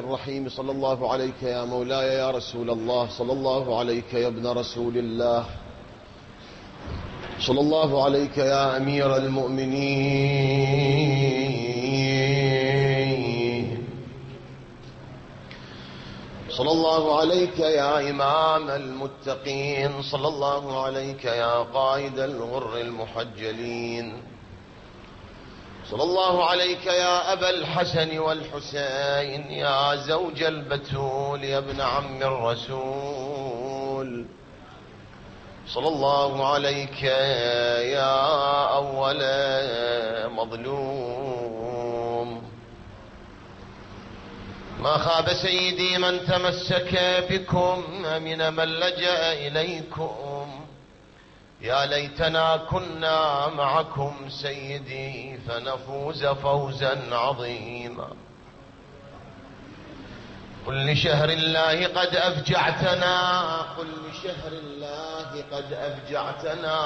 الرحيم. صلى الله عليك يا مولاي يا رسول الله، صلى الله عليك يا ابن رسول الله، صلى الله عليك يا أمير المؤمنين، صلى الله عليك يا إمام المتقين، صلى الله عليك يا قائد الغر المحجلين، صلى الله عليك يا أبا الحسن والحسين، يا زوج البتول، يا ابن عم الرسول، صلى الله عليك يا أول مظلوم. ما خاب سيدي من تمسك بكم من من لجأ إليكم، يا ليتنا كنا معكم سيدي فنفوز فوزا عظيما. قل لشهر الله قد أفجعتنا، قل لشهر الله قد أفجعتنا،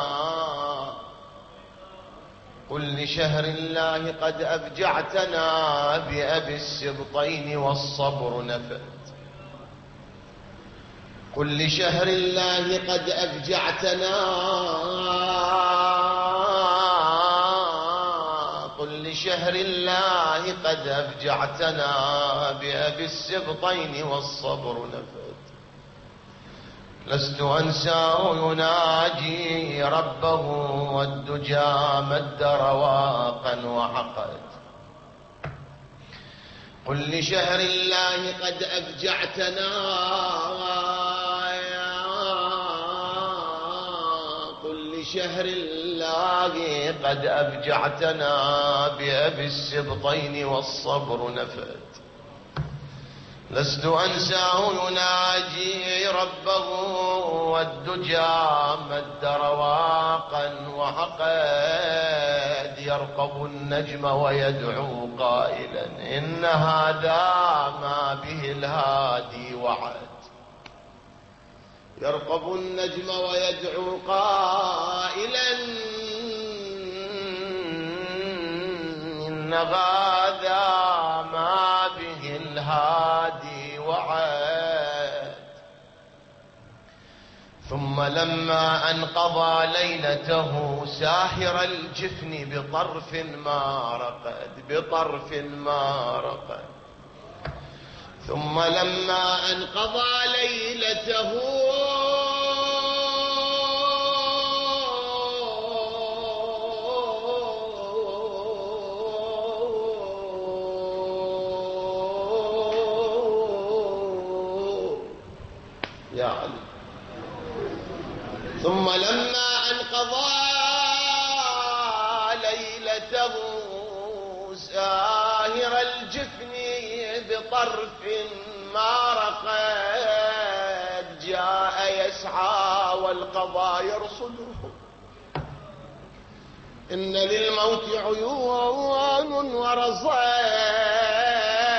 قل لشهر الله قد أفجعتنا، بأبي السبطين والصبر نفت. قل لشهر الله قد أفجعتنا، قل لشهر الله قد أفجعتنا، بأبي السبطين والصبر نفت. لست أنساه يناجي ربه، والدجى مد رواقا وعقد. قل لشهر الله قد أفجعتنا، قل لشهر الله قد أفجعتنا، بأبي السبطين والصبر نفت. لست أنساه يناجي ربه، والدجى مد رواقا وعقد. يرقب النجم ويدعو قائلا إن هذا ما به الهادي وعد. يرقب النجم ويدعو قائلا إن هذا ما به الهادي وعد. ثم لما أنقضى ليلته ساهر الجفن بطرف ما رقد، بطرف ما رقد. ثم لما أنقضى ليلته يا علي، ثم لما أنقضى ليلته ساهر الجفن بطرف ما رقد، جاء يسعى والقضاء يرصده. إن للموت عيون ورصاد،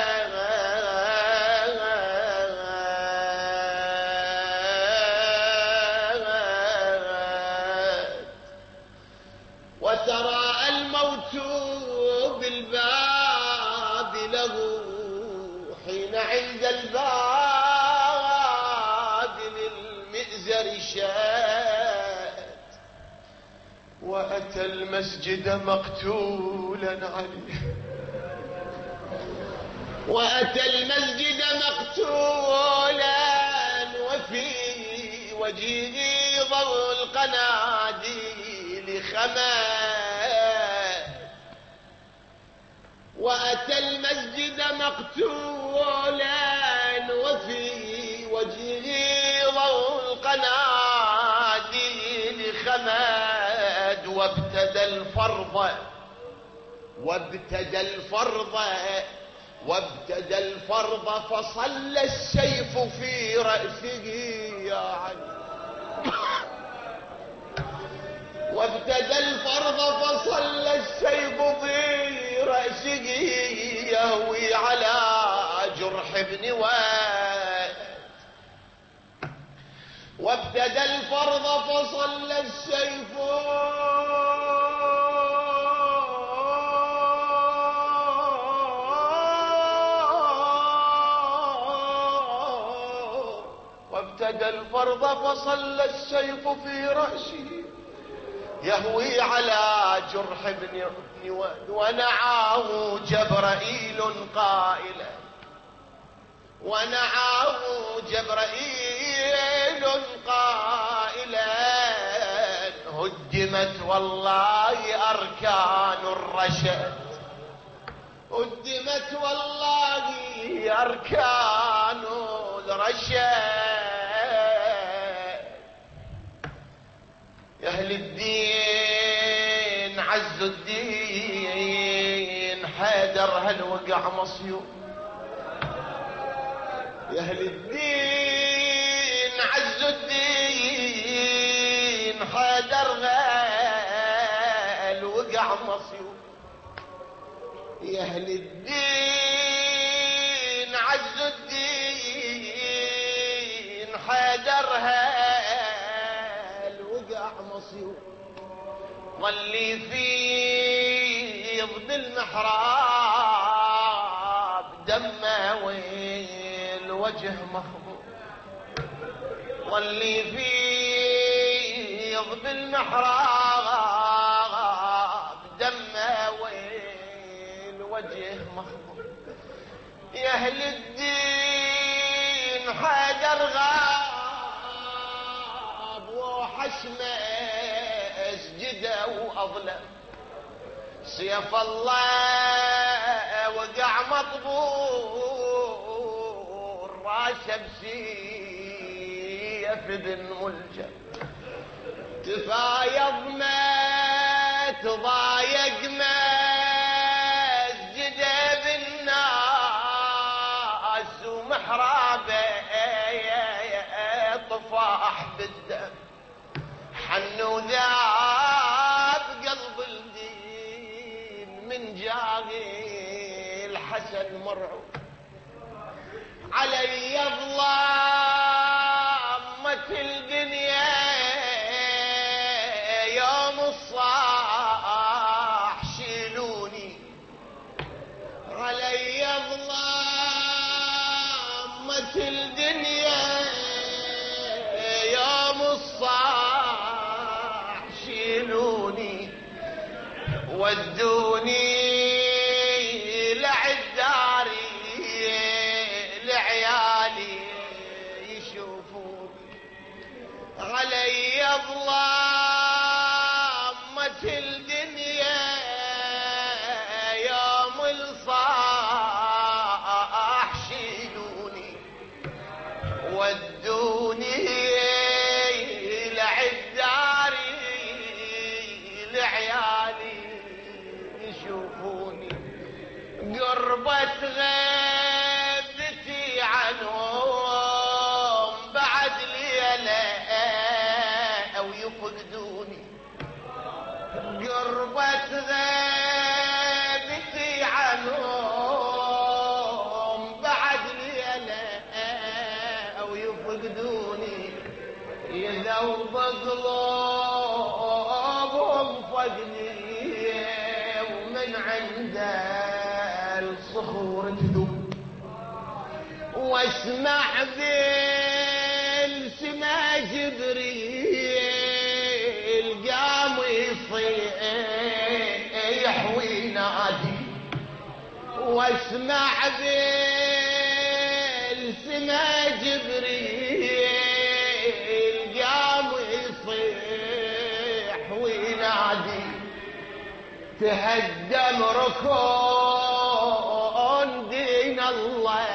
وترى الموت بالباب له حين عند الباب للمئزر شاد. وأتى المسجد مقتولا عليه، وأتى المسجد مقتولا، وفي وجهه ضوء القناديل خماد. وأتى المسجد مقتولا، وفي وجهه ضوء القناديل خماد. وابتدى الفرض، وابتدى الفرض، وابتدى الفرض، فصلى السيف في رأسه يا علي. وابتدى الفرض فصلى السيف في رأسه، يهوي على جرح ابن واد. وابتدى الفرض فصلى السيف فدى الفرض فصلى السيف في رأسه يهوي على جرح ابن واد ونعاه جبرائيل قائلا ونعاه جبرائيل قائلا هدمت والله أركان الرشد هدمت والله أركان الرشد يا أهل الدين عز الدين حيدر هل وقع مصيوب يا أهل الدين عز الدين حيدر هل وقع مصيوب يا أهل الدين عز الدين حيدر هل وقع مصيوب ظلي في ضد المحراب دمه والوجه مخبوط ظلي في ضد المحراب دمه والوجه مخبوط يا أهل الدين حيدر غاب وحشمه اسجده واظلم سيف الله وقع مطبور راسه بسيف ابن ملجم تفايض ما تضايق ما اسجده بالناس ومحرابه طفاح بالدم حن وذاب قلب الدين من جاغي الحسن مرعوب علي ظلامة الدنيا يوم الصاح شيلوني علي ظلامة الدنيا يوم الصاح شيلوني ودوني لعداري لعيالي يشوفوني علي ظلامة الدنيا يوم الصاح شيلوني ودوني لعداري لعيالي يشوفوني قربت غيبتي عنهم بعد ليلة أو يفقدوني قربت غيبتي عنهم بعد ليلة أو يفقدوني يذوب قلوبهم فقني ومن عنده الصخور تذوب واسمع بالسما جبريل قام يصيح وينادي واسمع بالسما جبريل قام يصيح وينادي تهدم ركون دين الله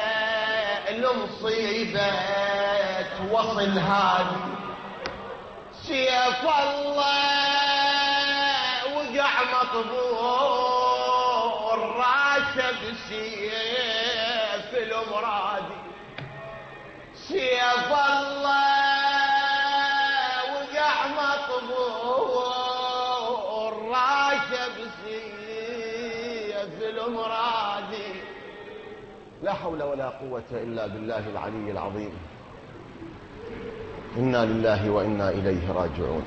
المصيبة وصل هذه سيف الله وقع مطبور راسه بسيف الامرادي سيف الله وقع مطبور راسه بسيف الامرادي لا حول ولا قوة إلا بالله العلي العظيم إنا لله وإنا إليه راجعون.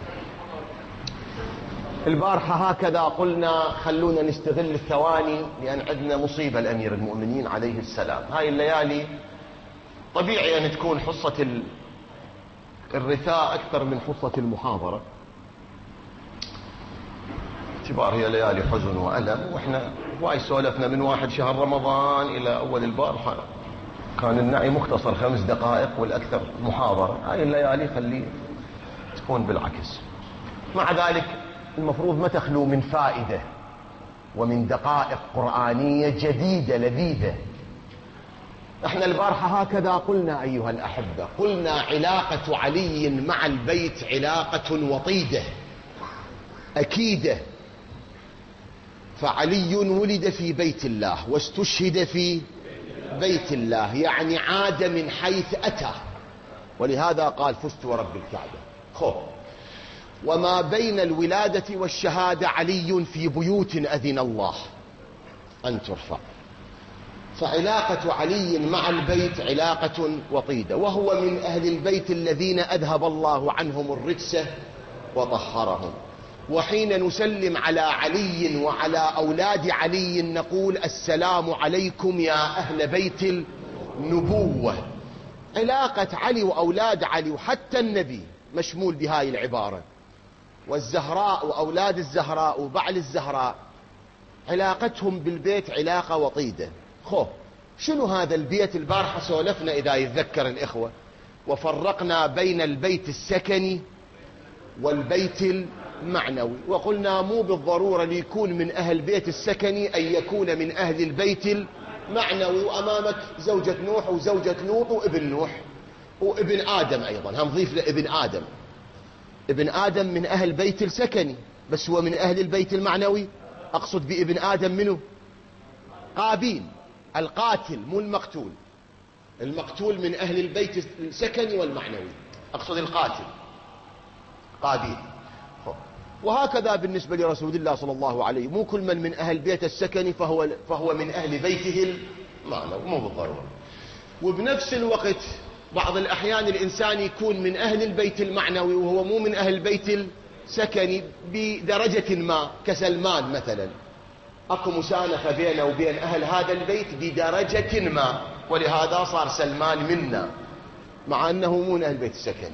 البارحة هكذا قلنا خلونا نستغل الثواني لأن عندنا مصيبة الأمير المؤمنين عليه السلام. هاي الليالي طبيعي أن تكون حصة الرثاء أكثر من حصة المحاضرة، اعتبار هي ليالي حزن وألم، وإحنا واي سولفنا من 1 شهر رمضان إلى أول البارحة، كان النعي مختصر 5 دقائق والأكثر محاضرة. هاي الليالي خلي تكون بالعكس. مع ذلك المفروض ما تخلو من فائدة ومن دقائق قرآنية جديدة لذيذة. احنا البارحة هكذا قلنا أيها الأحبة، قلنا علاقة علي مع البيت علاقة وطيدة أكيدة. فعلي ولد في بيت الله واستشهد في بيت الله، يعني عاد من حيث أتى، ولهذا قال فزت ورب الكعبة. وما بين الولادة والشهادة علي في بيوت أذن الله أن ترفع، فعلاقة علي مع البيت علاقة وطيدة، وهو من أهل البيت الذين أذهب الله عنهم الرجس وطهرهم. وحين نسلم على علي وعلى أولاد علي نقول السلام عليكم يا أهل بيت النبوة. علاقة علي وأولاد علي وحتى النبي مشمول بهاي العبارة، والزهراء وأولاد الزهراء وبعل الزهراء علاقتهم بالبيت علاقة وطيدة. شنو هذا البيت؟ البارحة سولفنا إذا يتذكر الإخوة، وفرقنا بين البيت السكني والبيت المعنوي، وقلنا مو بالضرورة ليكون من أهل بيت السكني أن يكون من أهل البيت المعنوي. وأمامك زوجة نوح وزوجة لوط وابن نوح وابن آدم أيضا، هنضيف لابن آدم. ابن آدم من أهل بيت السكني، بس هو من أهل البيت المعنوي. أقصد بابن آدم منه قابيل القاتل مو المقتول. المقتول من أهل البيت السكني والمعنوي، أقصد القاتل قابيل. وهكذا بالنسبة لرسول الله صلى الله عليه، مو كل من أهل بيت السكني فهو من أهل بيته المعنوي، مو بالضرورة. وبنفس الوقت بعض الأحيان الإنسان يكون من أهل البيت المعنوي وهو مو من أهل البيت السكني بدرجة ما، كسلمان مثلا، أكو مسانخة بينه وبين أهل هذا البيت بدرجة ما، ولهذا صار سلمان منا مع أنه مو من أهل البيت السكني.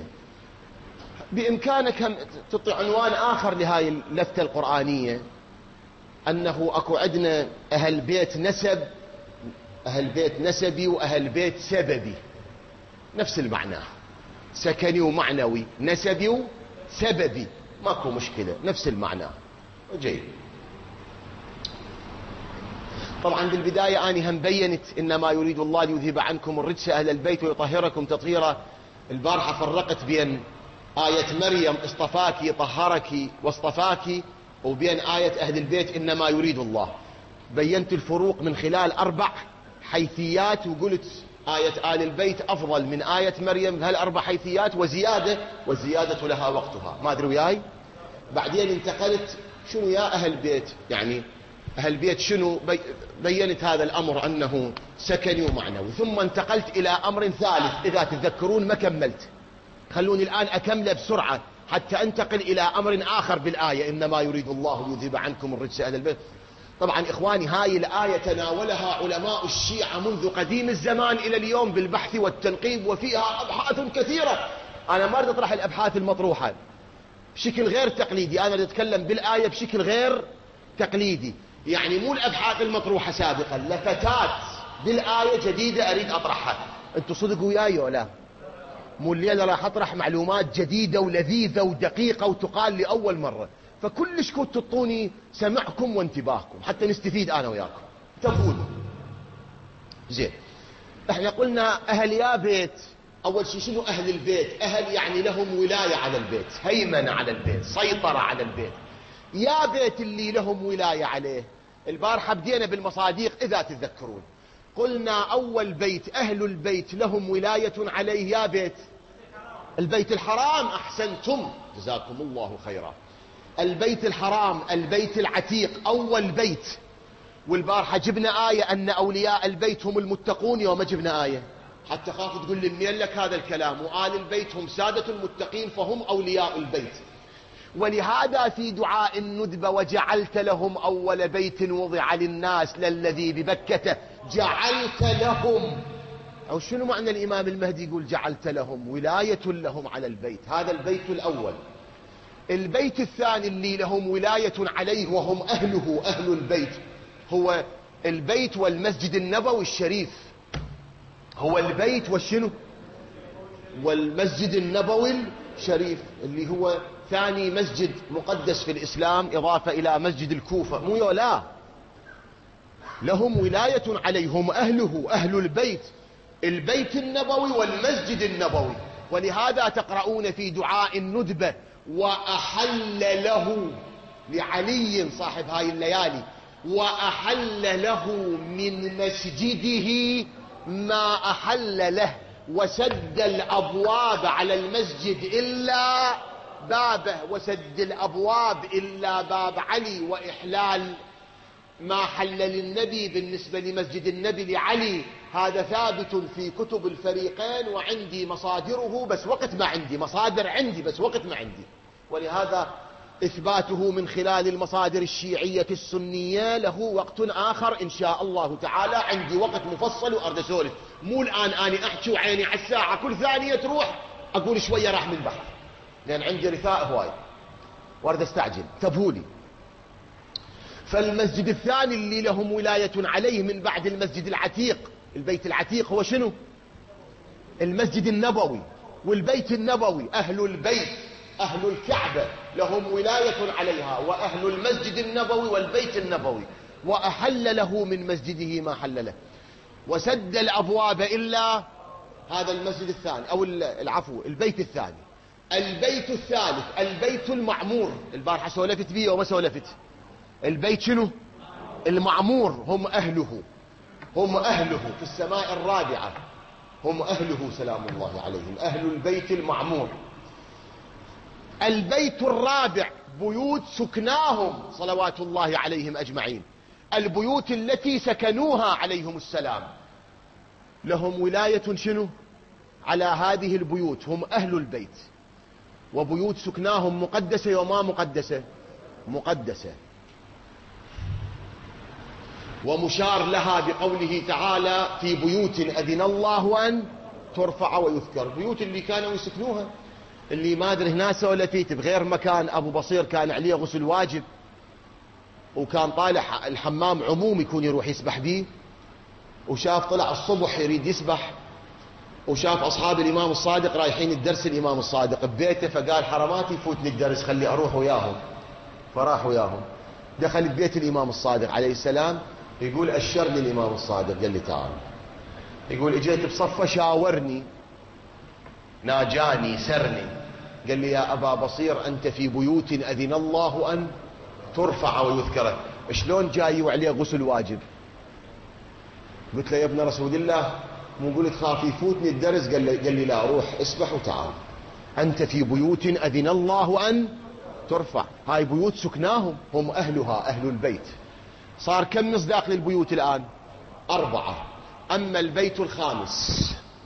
بإمكانك تعطي عنوان آخر لهاي اللفتة القرآنية، أنه أكو عندنا أهل بيت نسب، أهل بيت نسبي وأهل بيت سببي، نفس المعنى، سكني ومعنوي، نسبي وسببي، ماكو مشكلة، نفس المعنى. جيد. طبعا بالبداية أنا هم بينت إنما يريد الله ليذهب عنكم الرجس أهل البيت ويطهركم تطهيرا. البارحة فرقت بين آية مريم اصطفاك طهرك واصطفاك، وبين آية أهل البيت إنما يريد الله. بينت الفروق من خلال 4 حيثيات، وقلت آية آل البيت أفضل من آية مريم بهال4 حيثيات وزيادة، والزيادة لها وقتها. ما أدري وياي. بعدين انتقلت شنو يا أهل بيت، يعني أهل بيت شنو، بينت هذا الأمر أنه سكني ومعنوي. ثم انتقلت إلى أمر ثالث إذا تتذكرون ما كملت، خلوني الآن أكمله بسرعة حتى أنتقل إلى أمر آخر بالآية إنما يريد الله ليذهب عنكم الرجس أهل البيت. طبعا إخواني هاي الآية تناولها علماء الشيعة منذ قديم الزمان إلى اليوم بالبحث والتنقيب، وفيها أبحاث كثيرة. أنا ما أريد أطرح الأبحاث المطروحة بشكل غير تقليدي، أنا أريد أتكلم بالآية بشكل غير تقليدي، يعني مو الأبحاث المطروحة سابقا، لفتات بالآية جديدة أريد أطرحها. أنتوا صدقوا وياي ولا؟ مو الليلة راح أطرح معلومات جديدة ولذيذة ودقيقة وتقال لأول مرة، فكلش كنت تعطوني سمعكم وانتباهكم حتى نستفيد أنا وياكم تفوتوا. زين، احنا قلنا أهل يا بيت. أول شيء شنو أهل البيت؟ أهل يعني لهم ولاية على البيت، هيمنة على البيت، سيطرة على البيت. يا بيت اللي لهم ولاية عليه. البارحة بدينا بالمصاديق إذا تتذكرون، قلنا أول بيت أهل البيت لهم ولاية عليه يا بيت البيت الحرام. أحسنتم جزاكم الله خيرا. البيت الحرام، البيت العتيق، أول بيت. والبارحة جبنا آية أن أولياء البيت هم المتقون، يوم جبنا آية حتى خاف تقول لي منين لك هذا الكلام، وآل البيت هم سادة المتقين فهم أولياء البيت. ولهذا في دعاء الندبة وجعلت لهم أول بيت وضع للناس للذي ببكة جعلت لهم أو شنو معنى الإمام المهدي يقول جعلت لهم ولاية لهم على البيت؟ هذا البيت الأول. البيت الثاني اللي لهم ولاية عليه وهم أهله، أهل البيت، هو البيت والمسجد النبوي الشريف. هو البيت والشنو؟ والمسجد النبوي الشريف، اللي هو ثاني مسجد مقدس في الإسلام إضافة إلى مسجد الكوفة. مو لا، لهم ولاية عليهم أهله، أهل البيت، البيت النبوي والمسجد النبوي. ولهذا تقرؤون في دعاء الندبة: وأحل له، لعلي صاحب هاي الليالي، وأحل له من مسجده ما أحل له، وسد الأبواب على المسجد إلا بابه، وسد الأبواب إلا باب علي، وإحلال ما حل للنبي بالنسبة لمسجد النبي لعلي. هذا ثابت في كتب الفريقين، وعندي مصادره بس وقت ما عندي مصادر، عندي بس وقت ما عندي. ولهذا إثباته من خلال المصادر الشيعية السنية له وقت آخر إن شاء الله تعالى. عندي وقت مفصل وأرد أسولف، مو الآن أنا أحكي وعيني على الساعة كل ثانية تروح أقول شوية راح من البحر، لأن عندي رثاء هواي وأرد أستعجل. انتبهوا. فالمسجد الثاني اللي لهم ولاية عليه من بعد المسجد العتيق، البيت العتيق هو شنو؟ المسجد النبوي والبيت النبوي. أهل البيت، أهل الكعبة لهم ولاية عليها، وأهل المسجد النبوي والبيت النبوي. وأحل له من مسجده ما حل له، وسد الأبواب إلا هذا المسجد الثاني، أو العفو البيت الثاني. البيت الثالث البيت المعمور، البارحة سولفت بيه وما سولفت. البيت شنو؟ المعمور، هم أهله، هم أهله في السماء الرابعة، هم أهله سلام الله عليهم، أهل البيت المعمور. البيت الرابع بيوت سكناهم صلوات الله عليهم أجمعين، البيوت التي سكنوها عليهم السلام، لهم ولاية شنو؟ على هذه البيوت، هم أهل البيت. وبيوت سكناهم مقدسة وما مقدسة؟ مقدسة. ومشار لها بقوله تعالى: في بيوت أذن الله أن ترفع ويذكر. بيوت اللي كانوا يسكنوها، اللي ما أدري هنا سولفيت بغير مكان. أبو بصير كان عليه غسل واجب، وكان طالع الحمام عموم يكون يروح يسبح بيه، وشاف طلع الصبح يريد يسبح، وشاف أصحاب الإمام الصادق رايحين الدرس الإمام الصادق ببيته، فقال حرماتي يفوتني الدرس، خلي أروح وياهم. فراح وياهم، دخل ببيت الإمام الصادق عليه السلام. يقول أشر لي الإمام الصادق، قال لي تعال. يقول اجيت بصفة شاورني، ناجاني، سرني، قال لي: يا أبا بصير أنت في بيوت أذن الله أن ترفع ويذكر. شلون جاي وعليه غسل واجب؟ قلت له: يا ابن رسول الله، مو قلت خاف يفوتني الدرس؟ قال لي لا، روح اسبح وتعال، أنت في بيوت أذن الله أن ترفع. هاي بيوت سكناهم، هم أهلها، أهل البيت. صار كم مصداق للبيوت الآن؟ 4. أما البيت الخامس،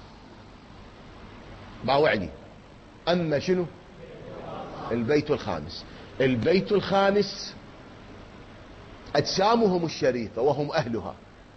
باوعني، أما شنو؟ البيت الخامس. البيت الخامس أجسامهم الشريفة وهم أهلها.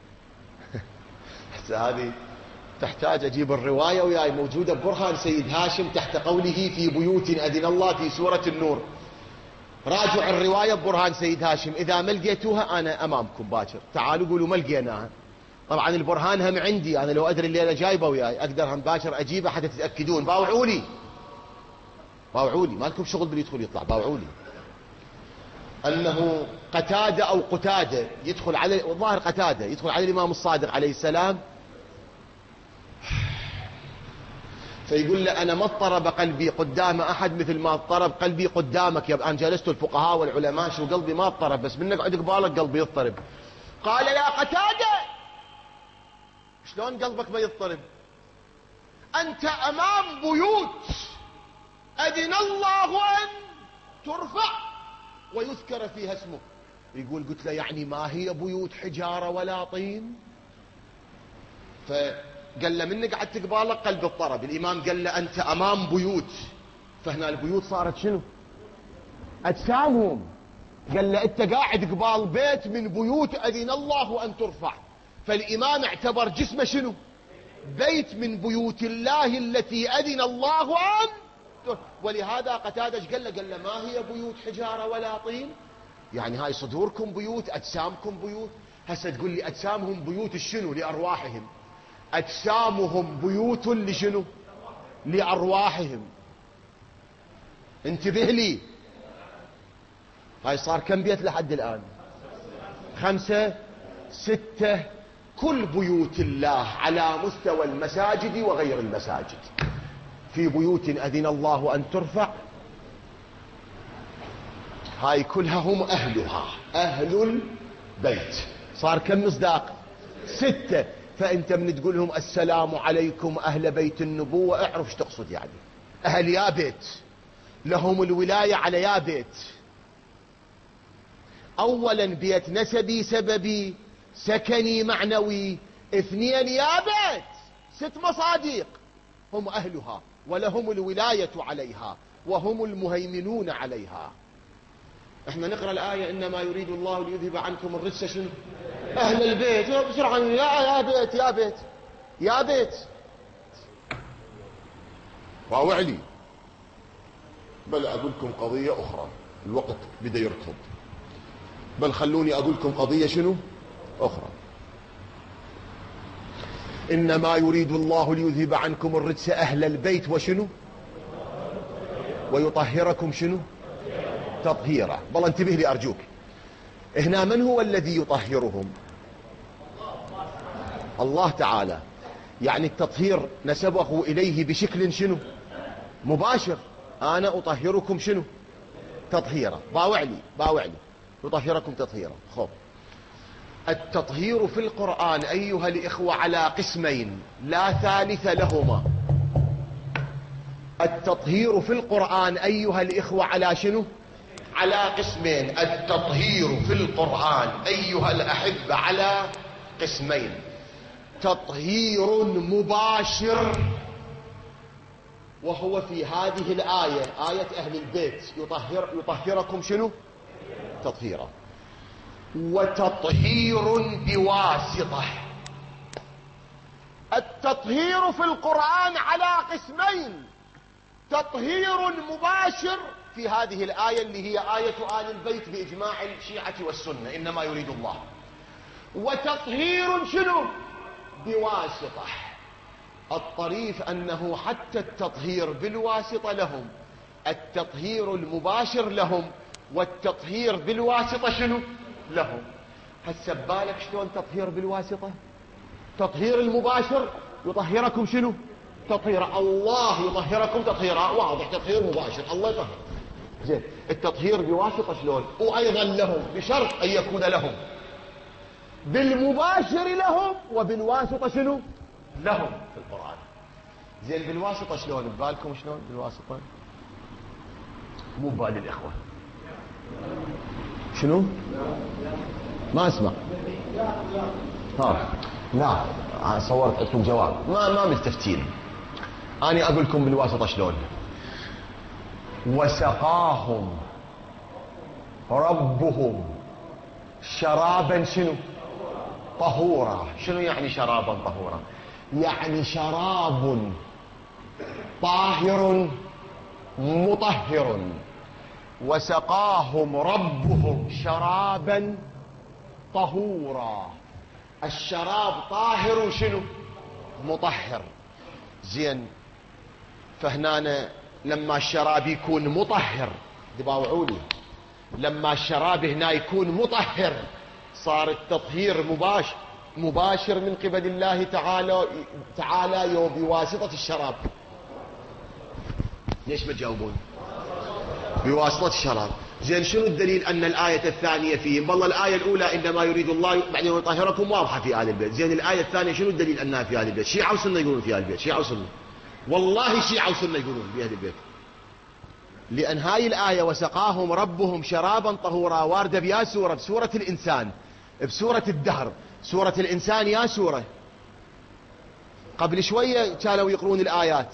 هذه تحتاج أجيب الرواية وياي، موجودة ببرهان سيد هاشم تحت قوله في بيوت أذن الله في سورة النور. راجعوا الرواية ببرهان سيد هاشم، إذا ما لقيتوها أنا أمامكم باكر، تعالوا قولوا ما لقيناها. طبعا البرهان هم عندي، أنا لو أدري اللي أنا جايبه وياي أقدر هم باكر أجيبه حتى تتأكدون. باوعولي باوعولي، ما لكم شغل باللي يدخل يطلع، باوعولي. أنه قتادة أو قتادة يدخل على، الظاهر قتادة يدخل على الإمام الصادق عليه السلام، فيقول له: أنا ما اضطرب قلبي قدام أحد مثل ما اضطرب قلبي قدامك يا أنا جلست الفقهاء والعلماء، شو قلبي ما اضطرب، بس منك عند قبالك قلبي يضطرب. قال: يا قتادة، شلون قلبك ما يضطرب؟ أنت أمام بيوت أذن الله أن ترفع ويذكر فيها اسمه. يقول: قلت له: يعني ما هي بيوت حجارة ولا طين؟ فقال له: منك قعدت قبالك قلب اضطرب. الإمام قال له: أنت أمام بيوت. فهنا البيوت صارت شنو؟ أجسامهم. قال له: أنت قاعد قبال بيت من بيوت أذن الله أن ترفع. فالإمام اعتبر جسمه شنو؟ بيت من بيوت الله التي أذن الله أن. ولهذا قتادة قال له ما هي بيوت حجارة ولا طين؟ يعني هاي صدوركم بيوت، أجسامكم بيوت. هسه تقول لي أجسامهم بيوت الشنو؟ لأرواحهم. أجسامهم بيوت لشنو؟ لأرواحهم. انتبه لي، هاي صار كم بيت لحد الآن؟ 5 6. كل بيوت الله على مستوى المساجد وغير المساجد. في بيوت أذن الله أن ترفع، هاي كلها هم أهلها، أهل البيت. صار كم مصداق؟ 6. فأنت من تقول لهم السلام عليكم أهل بيت النبوة، اعرف ايش تقصد. يعني أهل يا بيت، لهم الولاية على يا بيت. أولا بيت نسبي سببي سكني معنوي. 2 يا بيت، 6 مصادق هم أهلها ولهم الولاية عليها وهم المهيمنون عليها. احنا نقرأ الآية إنما يريد الله ليذهب عنكم الرجس شنو؟ أهل البيت. بسرعة يا بيت يا بيت يا بيت. راوعني. بل أقول لكم قضية أخرى، الوقت بدأ يركض. بل خلوني أقول لكم قضية شنو أخرى. إنما يريد الله ليذهب عنكم الرجس أهل البيت وشنو؟ ويطهركم شنو؟ تطهيرا. والله انتبه لي أرجوك. هنا من هو الذي يطهرهم؟ الله تعالى. يعني التطهير نسبه إليه بشكل شنو؟ مباشر. أنا أطهركم شنو؟ تطهيرا. باوعلي يطهركم تطهيرا. خب، التطهير في القرآن أيها الإخوة على قسمين لا ثالث لهما. التطهير في القرآن أيها الإخوة على شنو؟ على قسمين. التطهير في القرآن أيها الأحبة على قسمين. تطهير مباشر، وهو في هذه الآية، آية أهل البيت، يطهركم شنو؟ تطهيرا. وتطهير بواسطة. التطهير في القرآن على قسمين. تطهير مباشر في هذه الآية اللي هي آية آل البيت بإجماع الشيعة والسنة، إنما يريد الله. وتطهير شنو؟ بواسطة. الطريف أنه حتى التطهير بالواسطة لهم، التطهير المباشر لهم، والتطهير بالواسطة شنو؟ لهم. هسه ببالك شلون تطهير بالواسطة؟ تطهير المباشر يطهركم شنو؟ تطهيرا. الله يطهركم تطهيرا، واضح. تطهير مباشر الله يطهر. زين، التطهير بواسطة شلون؟ وأيضا لهم بشرط أن يكون لهم. بالمباشر لهم وبالواسطة شنو؟ لهم في القرآن. زين، بالواسطة شلون؟ ببالكم شلون بالواسطة؟ مو ببال الإخوة. شنو؟ ما اسمع. لا صورت لكم جواب ما ملتفتين. أنا أقول لكم بالواسطة شلون. وسقاهم ربهم شرابا شنو؟ طهورا. شنو يعني شرابا طهورا؟ يعني شراب طاهر مطهر. وسقاهم ربهم شرابا طهورا. الشراب طاهر شنو؟ مطهر. زين، فهنا لما الشراب يكون مطهر، دباوعولي، لما الشراب هنا يكون مطهر صار التطهير مباشر من قبل الله تعالى بواسطة الشراب. ليش ما تجاوبون؟ بواسطة الشراب. زين، شنو الدليل أن الآية الثانية فيهم؟ والله الآية الأولى إنما يريد الله بعدين يطهركم واضحة في آل البيت. زين، الآية الثانية شنو الدليل أنها في آل البيت؟ شيعة وسنة يقولون في آل البيت، شيعة وسنة، والله شيعة وسنة يقولون في آل البيت. لأن هاي الآية وسقاهم ربهم شرابا طهورا واردة بيا سورة، بسورة الإنسان، بسورة الدهر. سورة الإنسان يا سورة قبل شوية كانوا يقرون الآيات.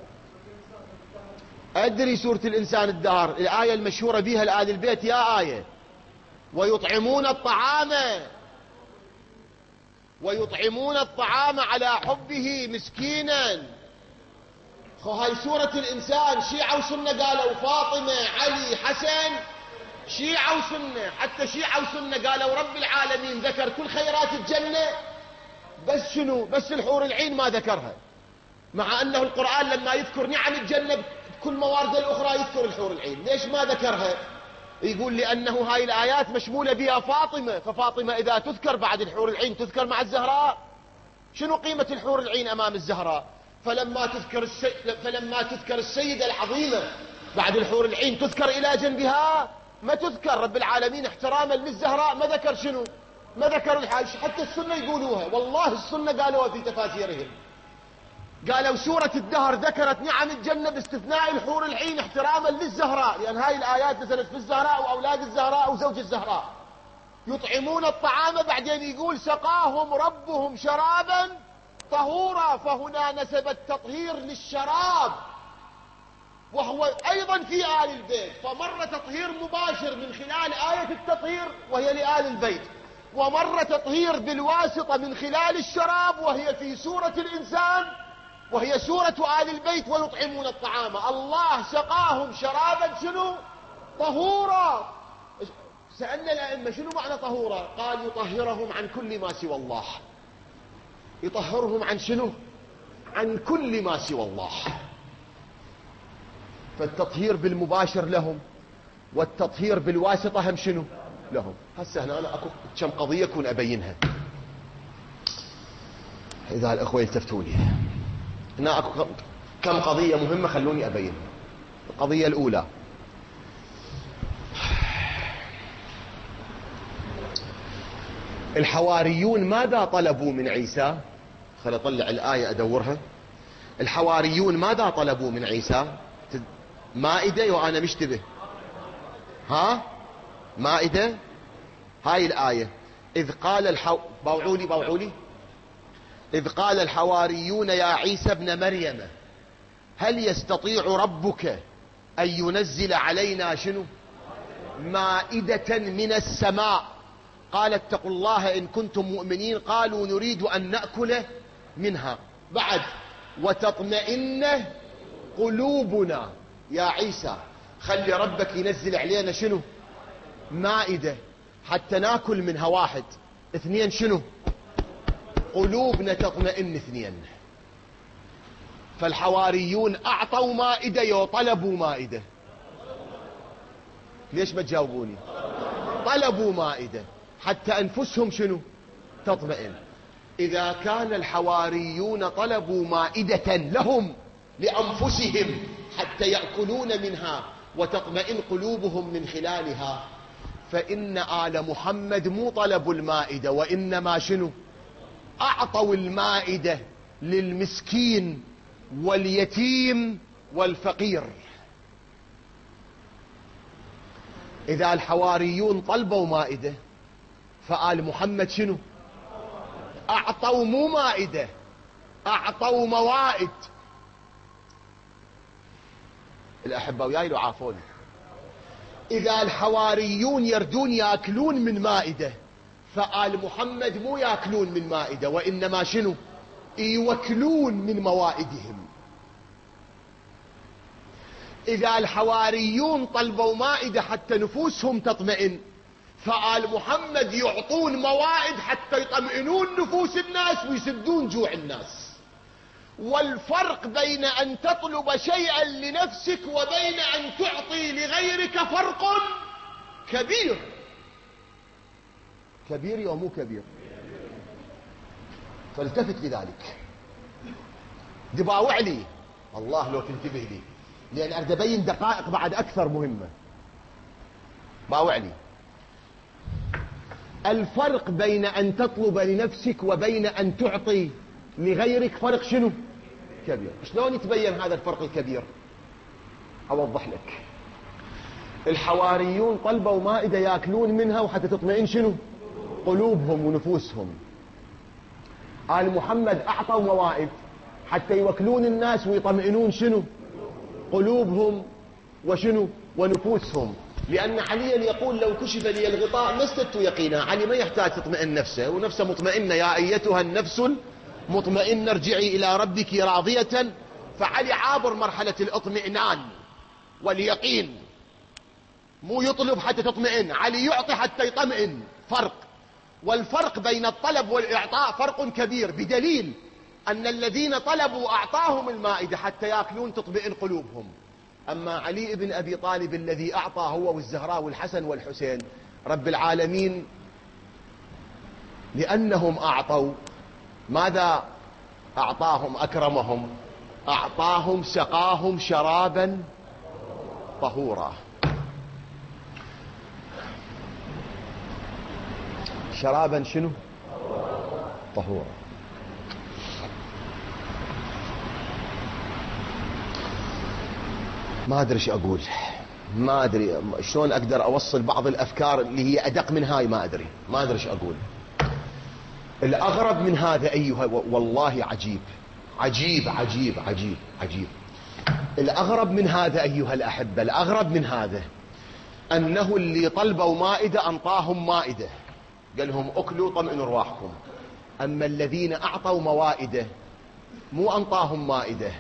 أدري سورة الإنسان الدهر، الآية المشهورة بها الآل البيت يا آية ويطعمون الطعام ويطعمون الطعام على حبه مسكينا. هاي سورة الإنسان، شيعة وسنة قالوا فاطمة علي حسن، شيعة وسنة، حتى شيعة وسنة قالوا رب العالمين ذكر كل خيرات الجنة، بس شنو؟ بس الحور العين ما ذكرها، مع أنه القرآن لما يذكر نعم الجنة بكل موارد الأخرى يذكر الحور العين. ليش ما ذكرها؟ يقول لأنه هاي الآيات مشمولة بها فاطمة، ففاطمة إذا تذكر بعد الحور العين تذكر مع الزهراء. شنو قيمة الحور العين أمام الزهراء؟ فلما تذكر السيدة العظيمة بعد الحور العين تذكر إلى جنبها؟ ما تذكر. رب العالمين احتراما للزهراء ما ذكر شنو؟ ما ذكر الحاج. حتى السنة يقولوها، والله السنة قالوها في تفاسيرهم، قالوا سورة الدهر ذكرت نعم الجنة باستثناء الحور العين احتراما للزهراء، لأن هاي الآيات نزلت في الزهراء وأولاد الزهراء وزوج الزهراء. يطعمون الطعام، بعدين يقول سقاهم ربهم شرابا طهورا، فهنا نسب التطهير للشراب وهو أيضا في آل البيت، فمر تطهير مباشر من خلال آية التطهير وهي لآل البيت، ومر تطهير بالواسطة من خلال الشراب وهي في سورة الإنسان وهي سورة آل البيت. ويطعمون الطعام، الله سقاهم شرابا شنو؟ طهورا. سألنا الأئمة شنو معنى طهورا؟ قال يطهرهم عن كل ما سوى الله. يطهرهم عن شنو؟ عن كل ما سوى الله. فالتطهير بالمباشر لهم والتطهير بالواسطة هم شنو؟ لهم. هسه هنا أنا أكو كم قضية كون أبينها إذا الأخوة يلتفتوا لي. هنا أكو كم قضية مهمة خلوني أبينها. القضية الأولى، الحواريون ماذا طلبوا من عيسى؟ خل أطلع الآية أدورها. الحواريون ماذا طلبوا من عيسى؟ مائدة وأنا مشتبه. ها؟ مائدة؟ هاي الآية. إذ قال باوعولي إذ قال الحواريون يا عيسى ابن مريم هل يستطيع ربك أن ينزل علينا شنو؟ مائدة من السماء. قال اتقوا الله إن كنتم مؤمنين. قالوا نريد أن نأكل منها. بعد وتطمئن قلوبنا. يا عيسى خلي ربك ينزل علينا شنو؟ مائدة حتى ناكل منها. واحد. اثنين شنو؟ قلوبنا تطمئن. اثنين. فالحواريون أعطوا مائدة وطلبوا مائدة. ليش ما تجاوبوني؟ طلبوا مائدة حتى أنفسهم شنو؟ تطمئن. إذا كان الحواريون طلبوا مائدة لهم لأنفسهم حتى يأكلون منها وتطمئن قلوبهم من خلالها، فإن آل محمد مو طلبوا المائدة وإنما شنو؟ أعطوا المائدة للمسكين واليتيم والفقير. إذا الحواريون طلبوا مائدة فآل محمد شنو؟ أعطوا مو مائدة، أعطوا موائد. الأحبة وياي لو عافوني، إذا الحواريون يردون يأكلون من مائدة فآل محمد مو يأكلون من مائدة وإنما شنو؟ يوكلون من موائدهم. إذا الحواريون طلبوا مائدة حتى نفوسهم تطمئن فآل محمد يعطون موائد حتى يطمئنون نفوس الناس ويسدون جوع الناس. والفرق بين أن تطلب شيئا لنفسك وبين أن تعطي لغيرك فرق كبير. كبير ومو كبير، فالتفت لذلك. دباوع لي الله لو تنتبه لي، لأن أريد أبين دقائق بعد أكثر مهمة. باوع لي. الفرق بين أن تطلب لنفسك وبين أن تعطي لغيرك فرق شنو؟ كبير. شلون يتبين هذا الفرق الكبير؟ أوضح لك. الحواريون طلبوا مائدة يأكلون منها وحتى تطمئن شنو؟ قلوبهم ونفوسهم. آل محمد أعطوا موائد حتى يوكلون الناس ويطمئنون شنو؟ قلوبهم وشنو؟ ونفوسهم. لأن عليا يقول لو كشف لي الغطاء لازددت يقينا. علي ما يحتاج تطمئن نفسه، ونفسه مطمئنة، يا أيتها النفس المطمئنة ارجعي إلى ربك راضية. فعلي عابر مرحلة الاطمئنان واليقين، مو يطلب حتى تطمئن، علي يعطي حتى يطمئن. فرق، والفرق بين الطلب والإعطاء فرق كبير، بدليل أن الذين طلبوا أعطاهم المائدة حتى يأكلون تطمئن قلوبهم. أما علي بن أبي طالب الذي أعطى هو والزهراء والحسن والحسين، رب العالمين لأنهم أعطوا ماذا أعطاهم؟ أكرمهم، أعطاهم سقاهم شرابا طهورا. شرابا شنو؟ طهورا. ما أدري ايش أقول، ما أدري شلون أقدر أوصل بعض الأفكار اللي هي أدق من هاي. ما أدري ايش أقول. الأغرب من هذا أيها، والله عجيب عجيب عجيب عجيب عجيب، الأغرب من هذا أيها الأحبة، الأغرب من هذا أنه اللي طلبوا مائدة أنطاهم مائدة، قال لهم أكلوا طمئنوا رواحكم. أما الذين أعطوا موائده مو أنطاهم مائدة،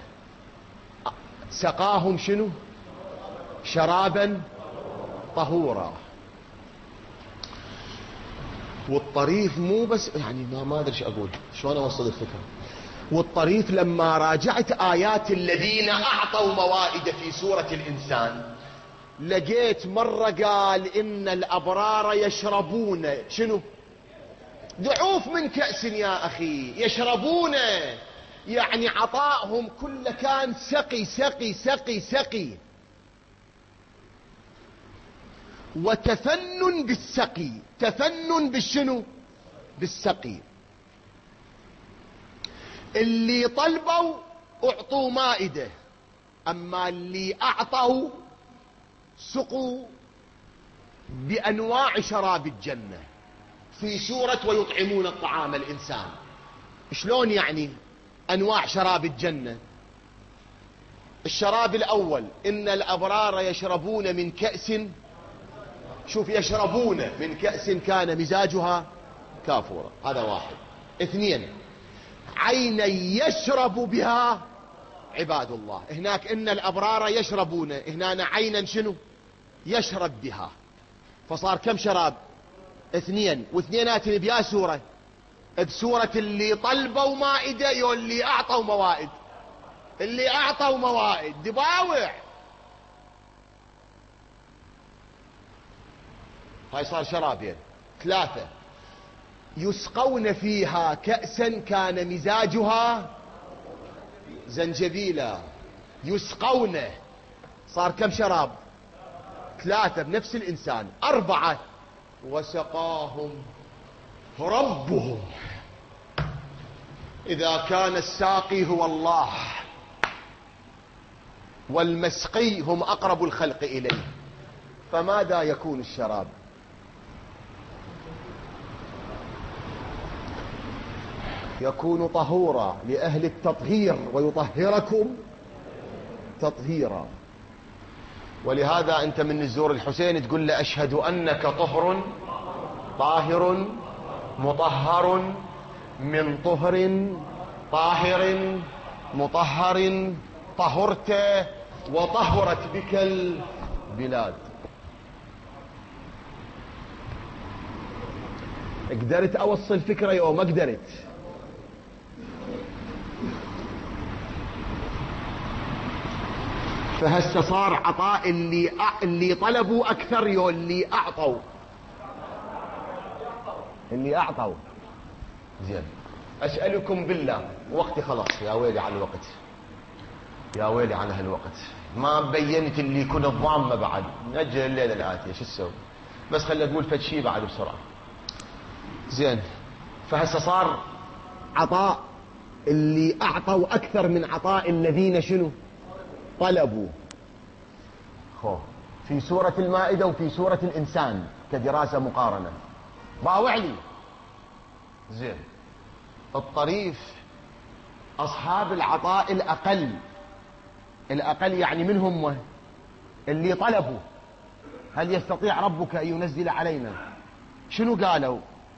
سقاهم شنو؟ شرابا طهورا. والطريف مو بس يعني ما ادري ايش اقول، شلون اوصل الفكره. والطريف لما راجعت ايات الذين اعطوا موائد في سوره الانسان، لقيت مره قال ان الابرار يشربون شنو؟ ضعوف من كأس يا اخي، يشربون يعني عطائهم كله كان سقي سقي سقي سقي، وتفنن بالسقي، تفنن بالشنو؟ بالسقي. اللي طلبوا اعطوا مائدة، اما اللي اعطوا سقوا بانواع شراب الجنة في سورة ويطعمون الطعام الانسان. شلون يعني انواع شراب الجنة؟ الشراب الاول ان الابرار يشربون من كأس، شوف، يشربون من كأس كان مزاجها كافورا، هذا واحد. اثنين، عينا يشرب بها عباد الله. هناك ان الابرار يشربون، هنا عينا شنو؟ يشرب بها. فصار كم شراب؟ اثنين، واثنينات بيا سورة، بسورة اللي طلبوا مائدة واللي اعطوا موائد. اللي اعطوا موائد دباوع، هاي صار شرابين. ثلاثة، يسقون فيها كأسا كان مزاجها زنجبيلا. يسقون، صار كم شراب؟ ثلاثة بنفس الإنسان. أربعة، وسقاهم ربهم. إذا كان الساقي هو الله والمسقي هم أقرب الخلق إليه، فماذا يكون الشراب؟ يكون طهورا لأهل التطهير ويطهركم تطهيرا. ولهذا أنت من الزور الحسين تقول له أشهد أنك طهر طاهر مطهر من طهر طاهر مطهر، طهرت وطهرت بك البلاد. قدرت أوصل فكرة يوم ما قدرت. فهسه صار عطاء اللي طلبوا أكثر يو اللي أعطوا. اللي أعطوا. زين، أسألكم بالله، وقتي خلاص، يا ويلي على الوقت، يا ويلي على هالوقت. ما بينت اللي يكون الضامة بعد، نأجل الليلة الآتية، شو تسوي؟ بس خلي أقول فد شي بعد بسرعة. زين، فهسه صار عطاء اللي أعطوا أكثر من عطاء الذين شنو؟ طلبوا. في سورة المائدة وفي سورة الإنسان كدراسة مقارنة. باوع لي. زين، الطريف أصحاب العطاء الأقل. الأقل يعني من هم؟ اللي طلبوا. هل يستطيع ربك أن ينزل علينا؟ شنو قالوا؟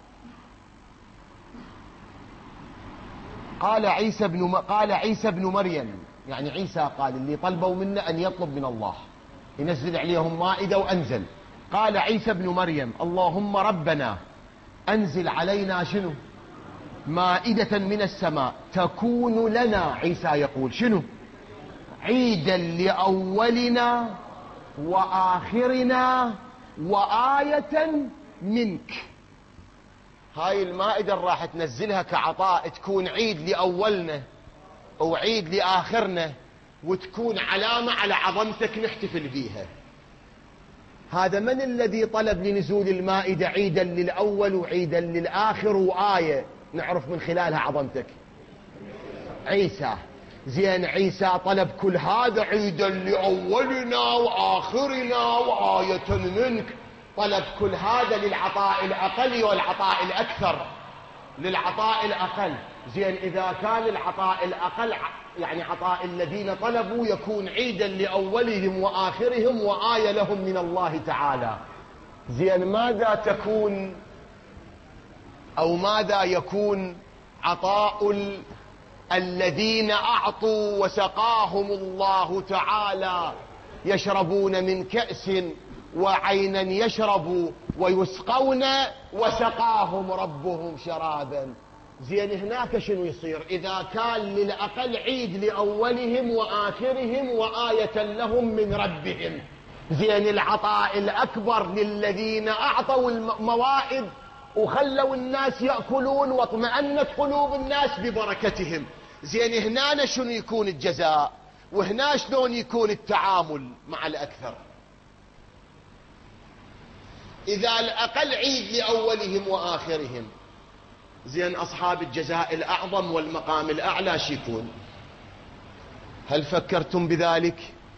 قال عيسى بن مريم، يعني عيسى قال اللي طلبوا منا أن يطلب من الله ينزل عليهم مائدة، وأنزل. قال عيسى بن مريم اللهم ربنا أنزل علينا شنو؟ مائدة من السماء تكون لنا، عيسى يقول شنو؟ عيدا لأولنا وآخرنا وآية منك. هاي المائدة راح تنزلها كعطاء، تكون عيد لأولنا وعيد لآخرنا، وتكون علامة على عظمتك نحتفل بيها. هذا من الذي طلب لنزول المائدة عيدا للأول وعيدا للآخر وآية نعرف من خلالها عظمتك؟ عيسى. زين، عيسى طلب كل هذا عيدا لأولنا وآخرنا وآية منك، طلب كل هذا للعطاء الأقل والعطاء الأكثر، للعطاء الأقل. زين، إذا كان العطاء الأقل يعني عطاء الذين طلبوا يكون عيدا لأولهم وآخرهم وآية لهم من الله تعالى، زين ماذا تكون أو ماذا يكون عطاء الذين أعطوا وسقاهم الله تعالى؟ يشربون من كأس وعينا يشربوا ويسقون وسقاهم ربهم شرابا. زين، هناك شنو يصير إذا كان للأقل عيد لأولهم وآخرهم وآية لهم من ربهم؟ زين، العطاء الأكبر للذين أعطوا الموائد وخلوا الناس يأكلون واطمأنت قلوب الناس ببركتهم. زين، هنا شنو يكون الجزاء؟ وهنا شلون يكون التعامل مع الأكثر؟ إذا الأقل عيد لأولهم وآخرهم، زين أصحاب الجزاء الأعظم والمقام الأعلى شيكون؟ هل فكرتم بذلك؟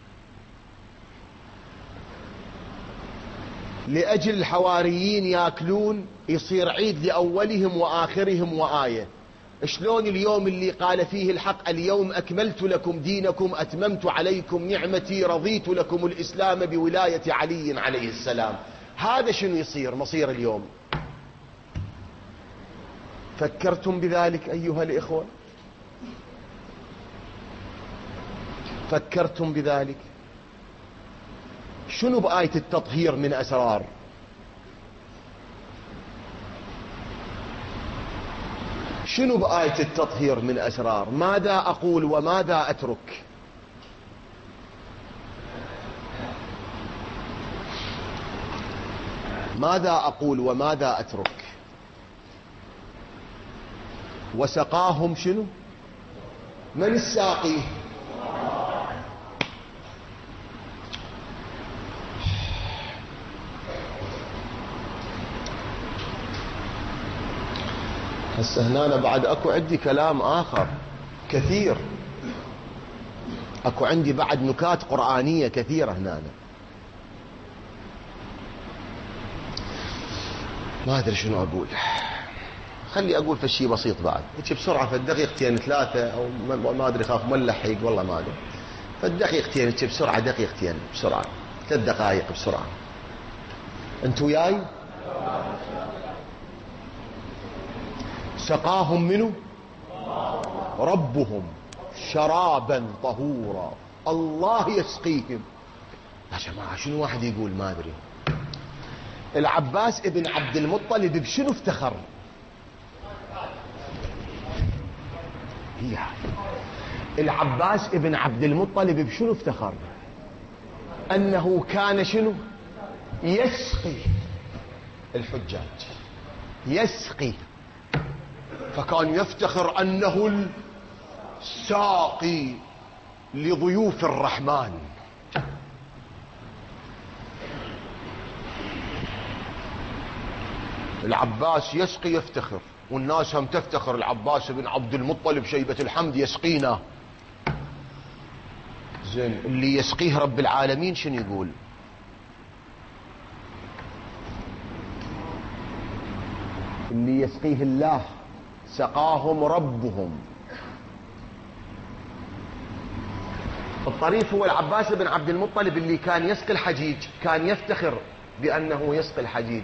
لأجل الحواريين يأكلون يصير عيد لأولهم وآخرهم وآية. شلون اليوم اللي قال فيه الحق اليوم أكملت لكم دينكم أتممت عليكم نعمتي رضيت لكم الإسلام بولاية علي عليه السلام، هذا شنو يصير مصير اليوم؟ فكرتم بذلك أيها الإخوة؟ فكرتم بذلك؟ شنو بآية التطهير من أسرار؟ شنو بآية التطهير من أسرار؟ ماذا أقول وماذا أترك؟ ماذا أقول وماذا أترك؟ وسقاهم شنو؟ من الساقي؟ هسه هنا بعد اكو عندي كلام اخر كثير، اكو عندي بعد نكات قرآنية كثيرة هنا. ما ادري شنو اقول، خلي اقول في شيء بسيط بعد هيك بسرعة، في الدقيقتين ثلاثة او ما ادري، خاف ملحق والله ما ادري، في الدقيقتين هيك بسرعة، دقيقتين بسرعة، 3 دقائق بسرعة. انتوا وياي؟ سقاهم منه ربهم شرابا طهورا، الله يسقيهم. يا جماعة شنو واحد يقول ما ادري. العباس ابن عبد المطلب بشنو افتخر؟ العباس ابن عبد المطلب بشنو افتخر؟ انه كان شنو؟ يسقي الحجاج، يسقي، فكان يفتخر أنه الساقي لضيوف الرحمن. العباس يسقي يفتخر، والناس هم تفتخر العباس بن عبد المطلب شيبة الحمد يسقينا. زين، اللي يسقيه رب العالمين شنو يقول؟ اللي يسقيه الله سقاهم ربهم. الطريف هو العباس بن عبد المطلب اللي كان يسقي الحجيج، كان يفتخر بأنه يسقي الحجيج.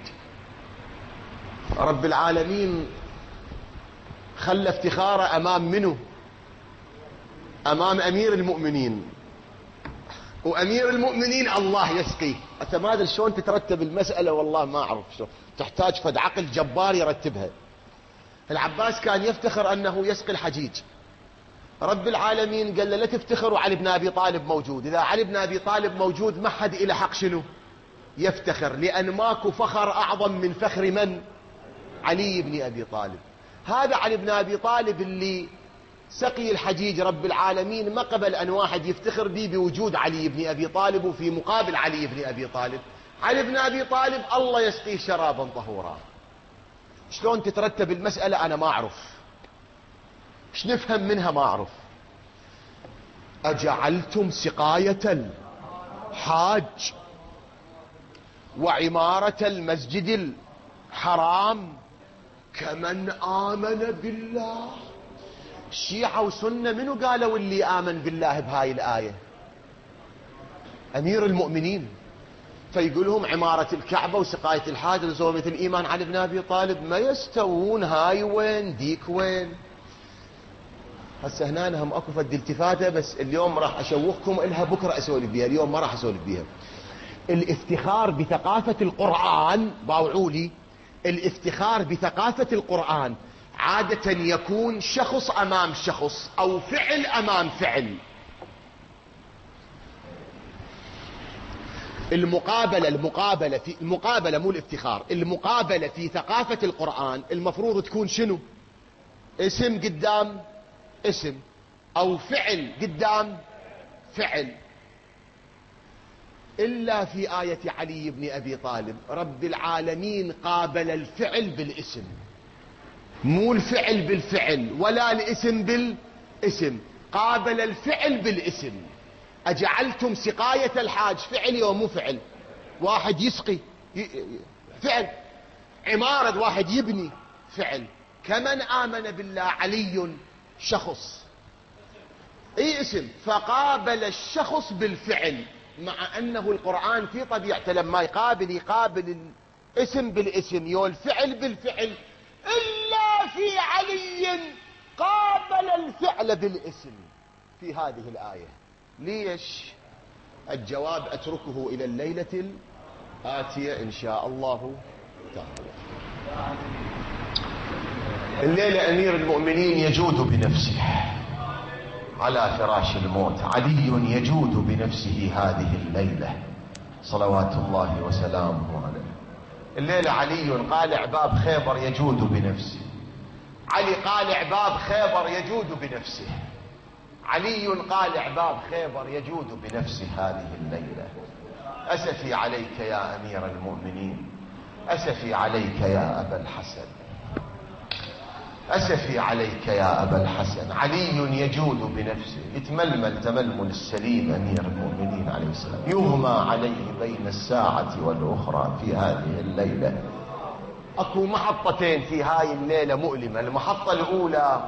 رب العالمين خلى افتخاره أمام منه؟ أمام أمير المؤمنين، وأمير المؤمنين الله يسقيه. أنت ما أدري شلون تترتب المسألة، والله ما أعرف شلون، تحتاج فد عقل جبار يرتبها. العباس كان يفتخر أنه يسقي الحجيج، رب العالمين قال له لا تفتخر وعلي بن أبي طالب موجود. إذا علي بن أبي طالب موجود ما حد إله حق شنو يفتخر، لأن ماكو فخر أعظم من فخر من؟ علي بن أبي طالب. هذا علي بن أبي طالب اللي سقي الحجيج، رب العالمين ما قبل أن واحد يفتخر به بوجود علي بن أبي طالب، وفي مقابل علي بن أبي طالب علي بن أبي طالب الله يسقيه شرابا طهورا. شلون تترتب المسألة أنا ما أعرف، ايش نفهم منها ما أعرف. أجعلتم سقاية الحاج وعمارة المسجد الحرام كمن آمن بالله؟ الشيعة وسنة منو قالوا اللي آمن بالله بهاي الآية؟ أمير المؤمنين. فيقولهم عمارة الكعبة وسقاية الحاج لزومة الإيمان علي بن أبي طالب ما يستوون، هاي وين ديك وين. هسه هنا هم اكو فد التفاته، بس اليوم راح اشوقكم الها، بكره اسولف بيها، اليوم ما راح اسولف بيها. الافتخار بثقافة القرآن، باوعولي، الافتخار بثقافة القرآن عادة يكون شخص امام شخص او فعل امام فعل. المقابلة مو الافتخار، المقابلة في ثقافة القرآن المفروض تكون شنو؟ اسم قدام اسم، او فعل قدام فعل. الا في آية علي بن ابي طالب رب العالمين قابل الفعل بالاسم، مو الفعل بالفعل ولا الاسم بالاسم، قابل الفعل بالاسم. اجعلتم سقاية الحاج فعل يوم مو فعل، واحد يسقي فعل، عمارة واحد يبني فعل، كمن آمن بالله علي شخص اي اسم، فقابل الشخص بالفعل، مع انه القرآن في طبيعته لما يقابل الاسم بالاسم يو الفعل بالفعل، الا في علي قابل الفعل بالاسم في هذه الآية. ليش؟ الجواب اتركه الى الليلة الآتية ان شاء الله تعالى. الليلة أمير المؤمنين يجود بنفسه على فراش الموت، علي يجود بنفسه هذه الليلة صلوات الله وسلامه عليه. الليلة علي قالع باب خيبر يجود بنفسه، علي قالع باب خيبر يجود بنفسه، علي قالع باب خيبر يجود بنفسه هذه الليلة. أسفي عليك يا أمير المؤمنين، أسفي عليك يا أبا الحسن، أسفي عليك يا أبا الحسن. علي يجود بنفسه، يتململ تململ السليم أمير المؤمنين عليه السلام، يغمى عليه بين الساعة والأخرى في هذه الليلة. أكو محطتين في هاي الليلة مؤلمة. المحطة الأولى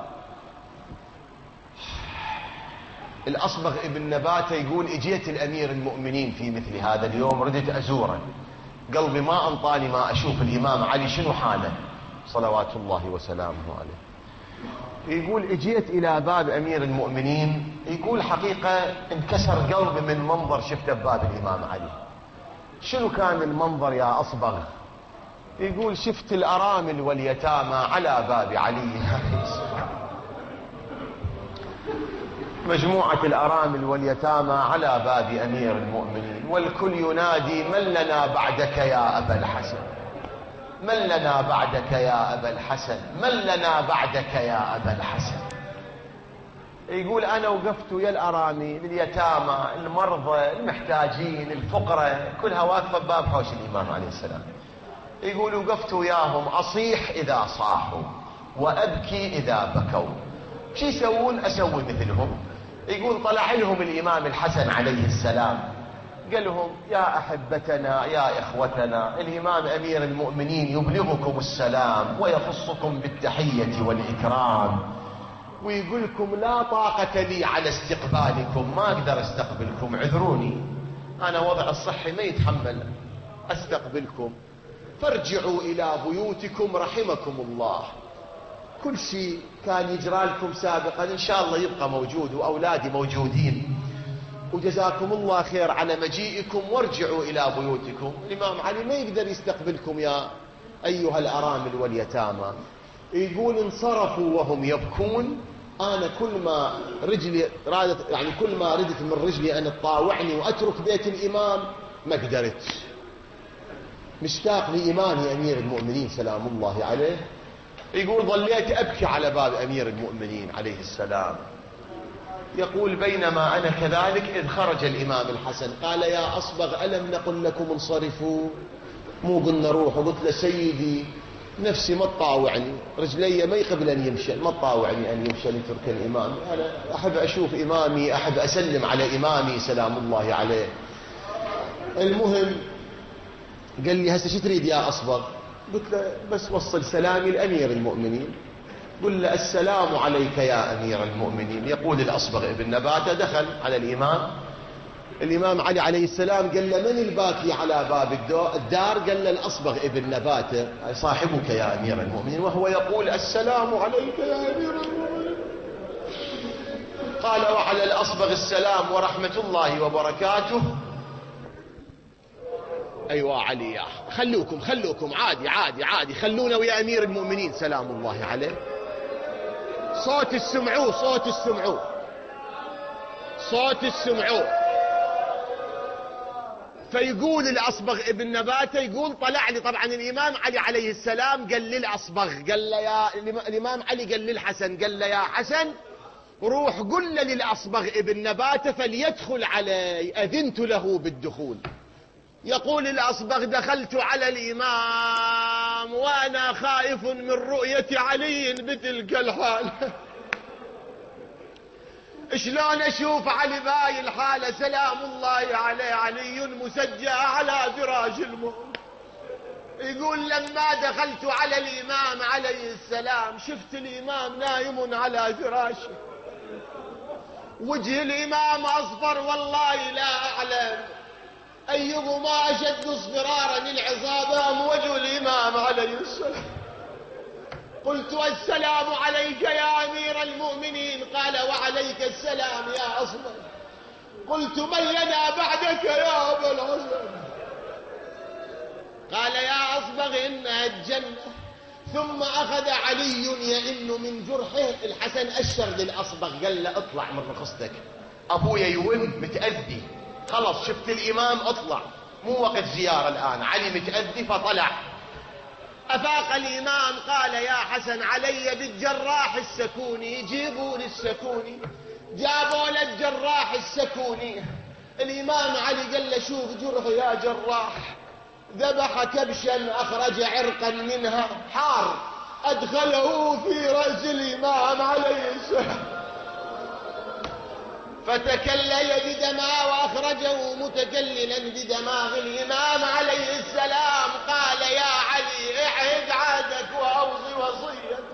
الأصبغ ابن نباتة يقول اجيت الأمير المؤمنين في مثل هذا اليوم، ردت أزوره، قلبي ما أنطاني ما أشوف الإمام علي شنو حاله صلوات الله وسلامه عليه. يقول اجيت الى باب امير المؤمنين، يقول حقيقة انكسر قلبي من منظر شفته بباب الامام علي. شنو كان المنظر يا اصبغ؟ يقول شفت الارامل واليتامى على باب علي، مجموعة الارامل واليتامى على باب امير المؤمنين، والكل ينادي من لنا بعدك يا ابا الحسن، من لنا بعدك يا أبا الحسن، من لنا بعدك يا أبا الحسن. يقول أنا وقفت يا الأرامي اليتامى المرضى المحتاجين الفقراء كلها واقفة بباب حوش الإمام عليه السلام. يقول وقفت وياهم أصيح إذا صاحوا وأبكي إذا بكوا، شو يسوون؟ أسوي مثلهم. يقول طلع لهم الإمام الحسن عليه السلام قال لهم يا أحبتنا يا إخوتنا، الإمام أمير المؤمنين يبلغكم السلام ويخصكم بالتحية والإكرام، ويقول لكم لا طاقة لي على استقبالكم، ما أقدر استقبلكم، عذروني، أنا وضع الصحي ما يتحمل استقبلكم، فارجعوا إلى بيوتكم رحمكم الله. كل شيء كان يجرى لكم سابقا إن شاء الله يبقى موجود، وأولادي موجودين، وجزاكم الله خير على مجيئكم، وارجعوا إلى بيوتكم. الإمام علي ما يقدر يستقبلكم يا أيها الأرامل واليتامى. يقول انصرفوا وهم يبكون، أنا كل ما رجلي رادت، يعني كل ما ردت من رجلي أن تطاوعني وأترك بيت الإمام ما قدرت، مشتاق لإيمان أمير المؤمنين سلام الله عليه. يقول ظليت أبكي على باب أمير المؤمنين عليه السلام. يقول بينما أنا كذلك إذ خرج الإمام الحسن قال يا أصبغ ألم نقل لكم انصرفوا، مو قلنا روحوا؟ قلت له سيدي نفسي ما تطاوعني، رجلي ما يقبل أن يمشي، ما تطاوعني أن يمشي لترك الإمام، أنا أحب أشوف إمامي، أحب أسلم على إمامي سلام الله عليه. المهم قال لي هسه شو تريد يا أصبغ؟ قلت له بس وصل سلامي لأمير المؤمنين. قل له السلام عليك يا أمير المؤمنين. يقول الأصبغ ابن نباتة دخل على الإمام علي عليه السلام، قال له من الباكي على باب الدار؟ قال له الأصبغ ابن نباتة صاحبك يا أمير المؤمنين، وهو يقول السلام عليك يا أمير المؤمنين. قال وعلى الأصبغ السلام ورحمة الله وبركاته. أيوة علي، خلوكم عادي خلونا ويا أمير المؤمنين سلام الله عليه. صوت السمعوا. فيقول الأصبغ ابن نباتة، يقول طلع لي طبعا الإمام علي عليه السلام، قال للأصبغ، قال له يا الإمام علي، قال للحسن، قال له يا حسن روح قل للأصبغ ابن نباتة فليدخل علي، أذنت له بالدخول. يقول الأصبغ دخلت على الإمام وأنا خائف من رؤية علي بتلك الحال. شلون أشوف علي باي الحالة سلام الله عليه، علي مسجع على فراش الموت. يقول لما دخلت على الإمام عليه السلام شفت الإمام نايم على فراشه، وجه الإمام أصفر والله لا أعلم أيهما أشد اصفرارا للعصابة أم وجه الإمام عليه السلام. قلت السلام عليك يا أمير المؤمنين. قال وعليك السلام يا أصبغ. قلت من لنا بعدك يا أبا الحسن؟ قال يا أصبغ إنها الجنة. ثم أخذ علي يئن من جرحه. الحسن أشر للأصبغ قال له اطلع من رخصتك، أبويا يون متأذي، خلص شفت الإمام اطلع، مو وقت زيارة الآن، علي متأذي. فطلع. أفاق الإمام قال يا حسن علي بالجراح السكوني، جيبوا للسكوني. جابوا للجراح السكوني. الإمام علي قال له شوف جرح يا جراح. ذبح كبشا أخرج عرقا منها حار، أدخله في رأس الإمام عليه السلام فتكلل بدماء وأخرجه متكللا بدماغ الإمام عليه السلام. قال يا علي اعهد عهدك وأوصي وصيتك،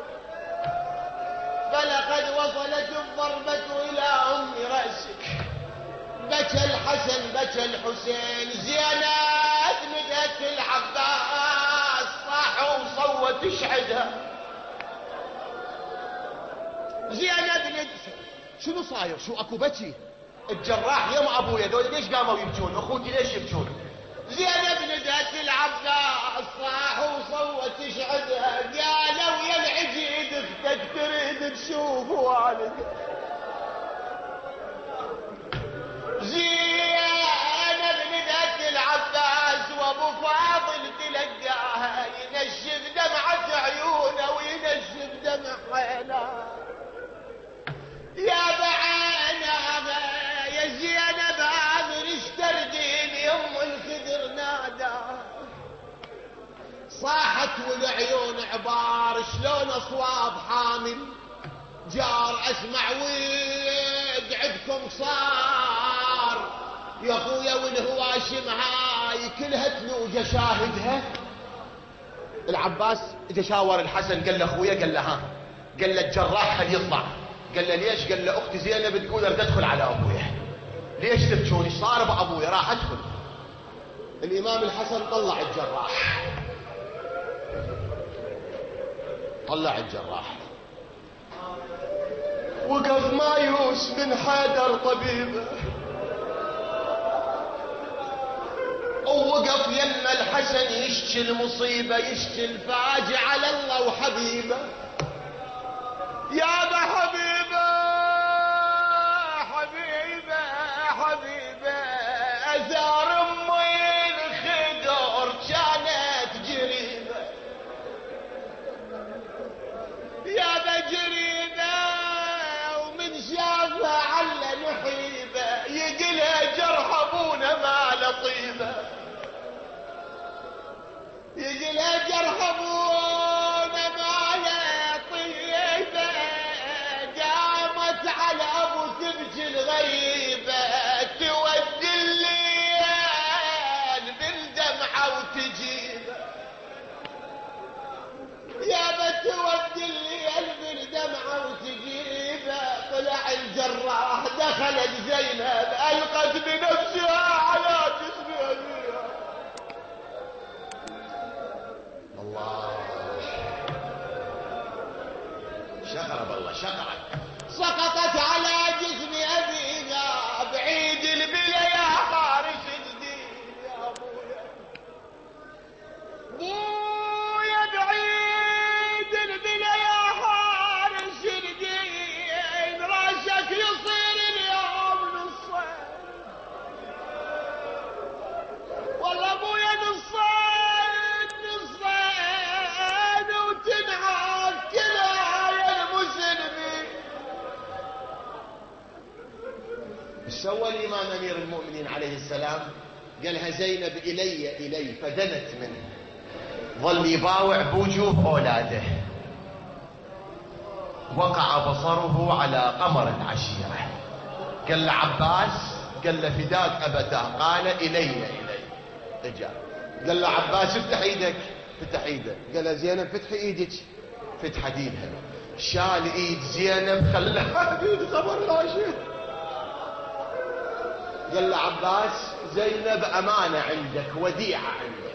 فلقد وصلت الضربة إلى أم رأسك. بكى الحسن بكى الحسين. زينات مدت العباس صاح وصوت اشعدها. زينب ندفع شنو صاير؟ شو اكو بكي؟ الجراح يم ابويا دول ليش قاموا يبكون؟ اخوتي ليش يبكون؟ زينب ندهت العباس صاح وصوت اشعدها. قالوا يا العجيد اختك تريد تشوفوا عليك. زينب ندهت العباس وابو فاضل تلقاها ينشف دمعة عيونه وينشف دمع عينه. يا بعينها يا زينب عامر اشتردين يم الخدر نادى. صاحت والعيون عبار شلون اصواب حامل جار. اسمع ويد عندكم صار يا اخويا والهواشم هاي كلها تلوجه شاهدها. العباس اجى شاور الحسن قال له اخويا، قال له ها، قال له الجراح خليه يطلع. قال له ليش؟ قال له اختي زينب تقول اريد ادخل على ابويا. ليش تبكون؟ ايش صار بابويا؟ راح ادخل. الامام الحسن طلع الجراح، طلع الجراح، وقف مايوس من حيدر طبيبه، ووقف يم الحسن يشكي المصيبه، يشكي الفاجعه على الله وحبيبه. يا حبيبه حبيبه حبيبه، اثار امي الخدر كانت جريبه، يا بجريبه ومن شافها على نحيبه، يقلها جرح ابونا ما لطيبه، يقلها جرح ابونا ما لطيبه، قامت على ابو تبكي الغريبه، تودي الليل بالدمعه وتجيبه، يا بتودي الليل بالدمعه وتجيبه. طلع الجراح، دخلت زينب القت بنفسها على جسم ابيها. الله شكرك، الله شكرك. سقطت على جسم ابيها بعيد البلا يا حارس الدين، يا ابويا بويا بعيد البلا يا حارس الدين، راسك يصير اليوم نصين، والله ابويا نصين نصين وتنعاد كلها يا المسلمين. ايش سوى الامام امير المؤمنين عليه السلام؟ قالها زينب الي فدنت منه، ظل يباوع بوجوه اولاده، وقع بصره على قمر العشيره. قال له عباس، قال له فداك ابتاه، قال الي اجا. قال له عباس افتح ايدك، فتح ايده. قال له زينب فتحي ايدك، فتحت ايدها، شال ايد زينب خلاها بيد خبر راشد. قال له عباس زينب امانه عندك، وديعه عندك.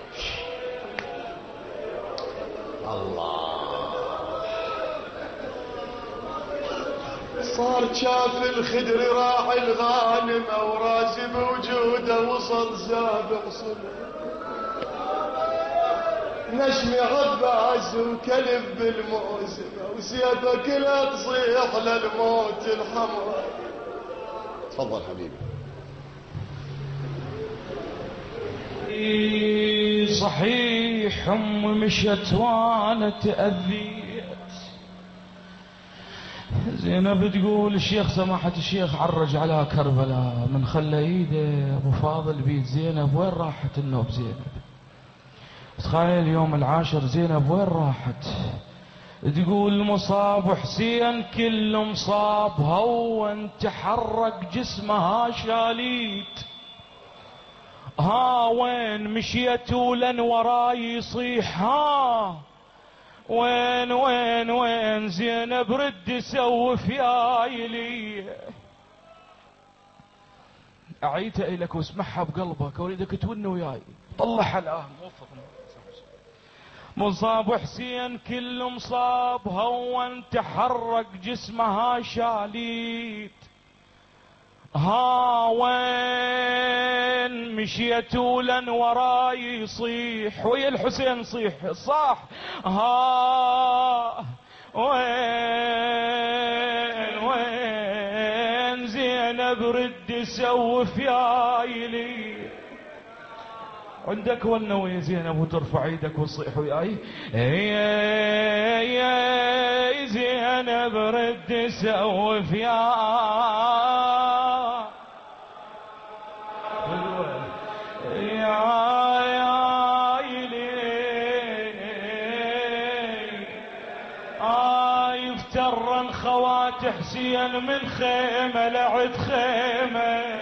الله صار شاف الخدر راعي الغانمه، وراس بوجوده وصل سابع صنع، نشم عباس وكلب بالموسمه، وسيفك لا تصيح للموت الحمراء. تفضل حبيبي. صحيح مشت وانا تأذيت. زينب تقول الشيخ سماحة الشيخ عرج على كربلاء، من خلى ايده ابو فاضل بيت زينب، وين راحت النوب زينب؟ تخيل يوم العاشر زينب وين راحت؟ تقول مصاب حسين كل مصاب، هون تحرك جسمها شاليت، ها وين مشيت ولن وراي يصيح، ها وين وين وين زينب رد سوف يا إلي. أعيتها إلك واسمعها بقلبك، أريدك تون وياي، طلعها الآن. مصاب حسين كل مصاب، هون تحرك جسمها شاليت، ها وين مشيت ولن وراي يصيح، ويا الحسين صيح صاح، ها وين زينب رد سوف يا إلي. عندك ونوي زينب وترفع ايدك وتصيح وياي، يا زينب رد سوف يا يفترن خوات حسين من خيمة لعد خيمة،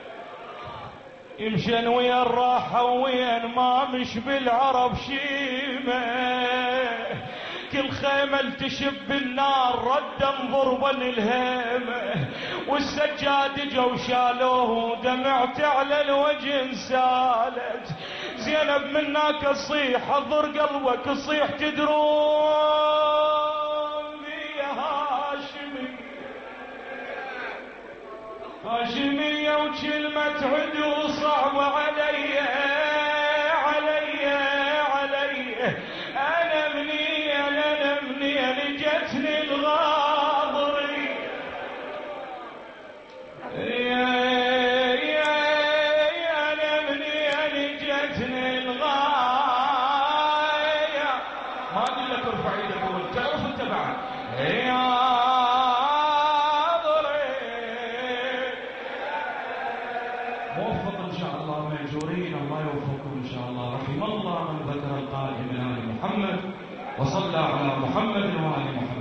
يمشن ويا الراحة وين ما مش بالعرب شيمة، كل خيمة التشب النار ردا ضربا الهيمة، والسجاد جو شالوه ودمعت على الوجه انسالت. زينب منك تصيح اضر قلبك تصيح تدرون يا هاشمي هاشمية وكلمة عدو صعبة علي أنا منين جتني الغاضري أنا منين جتني الغاية. ما أقول لك ارفع ايدك تعرف انت بعد يا موفق ان شاء الله مأجورين. الله يوفقكم ان شاء الله. رحم الله من ذكر القائم من آل محمد وصلى على محمد وآل محمد.